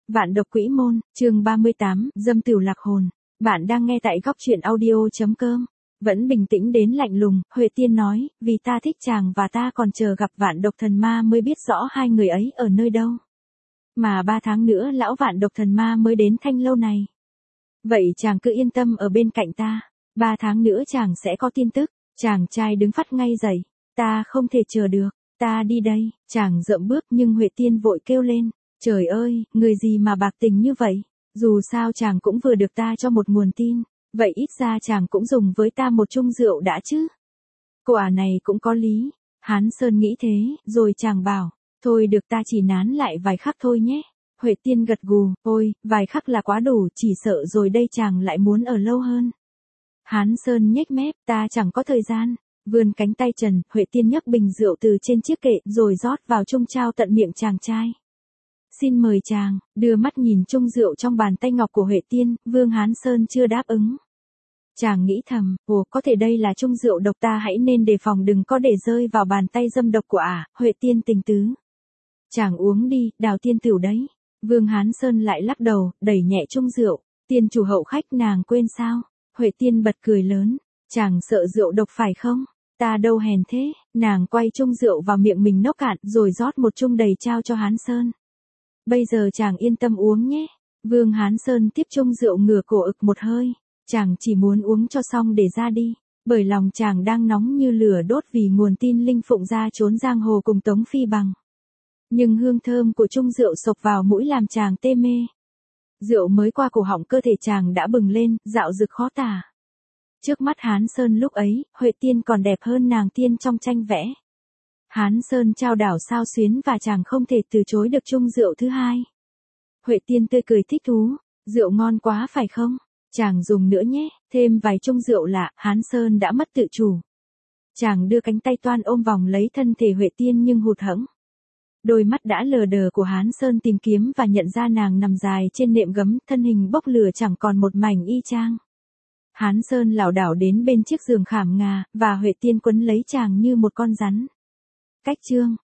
Vạn độc quỹ môn, chương 38, dâm tửu lạc hồn. Bạn đang nghe tại góc truyện audio.com. Vẫn bình tĩnh đến lạnh lùng, Huệ Tiên nói, vì ta thích chàng và ta còn chờ gặp Vạn độc thần ma mới biết rõ hai người ấy ở nơi đâu. Mà 3 tháng nữa lão Vạn độc thần ma mới đến Thanh Lâu này. Vậy chàng cứ yên tâm ở bên cạnh ta, 3 tháng nữa chàng sẽ có tin tức. Chàng trai đứng phắt ngay dậy, ta không thể chờ được, ta đi đây. Chàng dậm bước nhưng Huệ Tiên vội kêu lên. Trời ơi, người gì mà bạc tình như vậy? Dù sao chàng cũng vừa được ta cho một nguồn tin, vậy ít ra chàng cũng dùng với ta một chung rượu đã chứ. Quả này cũng có lý. Hán Sơn nghĩ thế, rồi chàng bảo, thôi được ta chỉ nán lại vài khắc thôi nhé. Huệ Tiên gật gù, ôi, vài khắc là quá đủ, chỉ sợ rồi đây chàng lại muốn ở lâu hơn. Hán Sơn nhếch mép, ta chẳng có thời gian. Vươn cánh tay trần, Huệ Tiên nhấc bình rượu từ trên chiếc kệ rồi rót vào chung trao tận miệng chàng trai. Xin mời chàng. Đưa mắt nhìn chung rượu trong bàn tay ngọc của Huệ Tiên, Vương Hán Sơn chưa đáp ứng. Chàng nghĩ thầm, ồ, có thể đây là chung rượu độc, ta hãy nên đề phòng đừng có để rơi vào bàn tay dâm độc của ả. Huệ Tiên tình tứ. Chàng uống đi, Đào tiên tửu đấy. Vương Hán Sơn lại lắc đầu, đẩy nhẹ chung rượu. Tiên chủ hậu khách nàng quên sao? Huệ Tiên bật cười lớn. Chàng sợ rượu độc phải không? Ta đâu hèn thế. Nàng quay chung rượu vào miệng mình nốc cạn rồi rót một chung đầy trao cho Hán Sơn. Bây giờ chàng yên tâm uống nhé. Vương Hán Sơn tiếp chung rượu ngửa cổ ực một hơi. Chàng chỉ muốn uống cho xong để ra đi. Bởi lòng chàng đang nóng như lửa đốt vì nguồn tin Linh Phụng ra trốn giang hồ cùng Tống Phi Bằng. Nhưng hương thơm của chung rượu xộc vào mũi làm chàng tê mê. Rượu mới qua cổ họng cơ thể chàng đã bừng lên, dạo dực khó tả. Trước mắt Hán Sơn lúc ấy, Huệ Tiên còn đẹp hơn nàng tiên trong tranh vẽ. Hán Sơn trao đảo sao xuyến và chàng không thể từ chối được chung rượu thứ hai. Huệ Tiên tươi cười thích thú, rượu ngon quá phải không? Chàng dùng nữa nhé, thêm vài chung rượu lạ, Hán Sơn đã mất tự chủ. Chàng đưa cánh tay toan ôm vòng lấy thân thể Huệ Tiên nhưng hụt hẫng. Đôi mắt đã lờ đờ của Hán Sơn tìm kiếm và nhận ra nàng nằm dài trên nệm gấm, thân hình bốc lửa chẳng còn một mảnh y chang. Hán Sơn lảo đảo đến bên chiếc giường khảm ngà, và Huệ Tiên quấn lấy chàng như một con rắn. Cách chương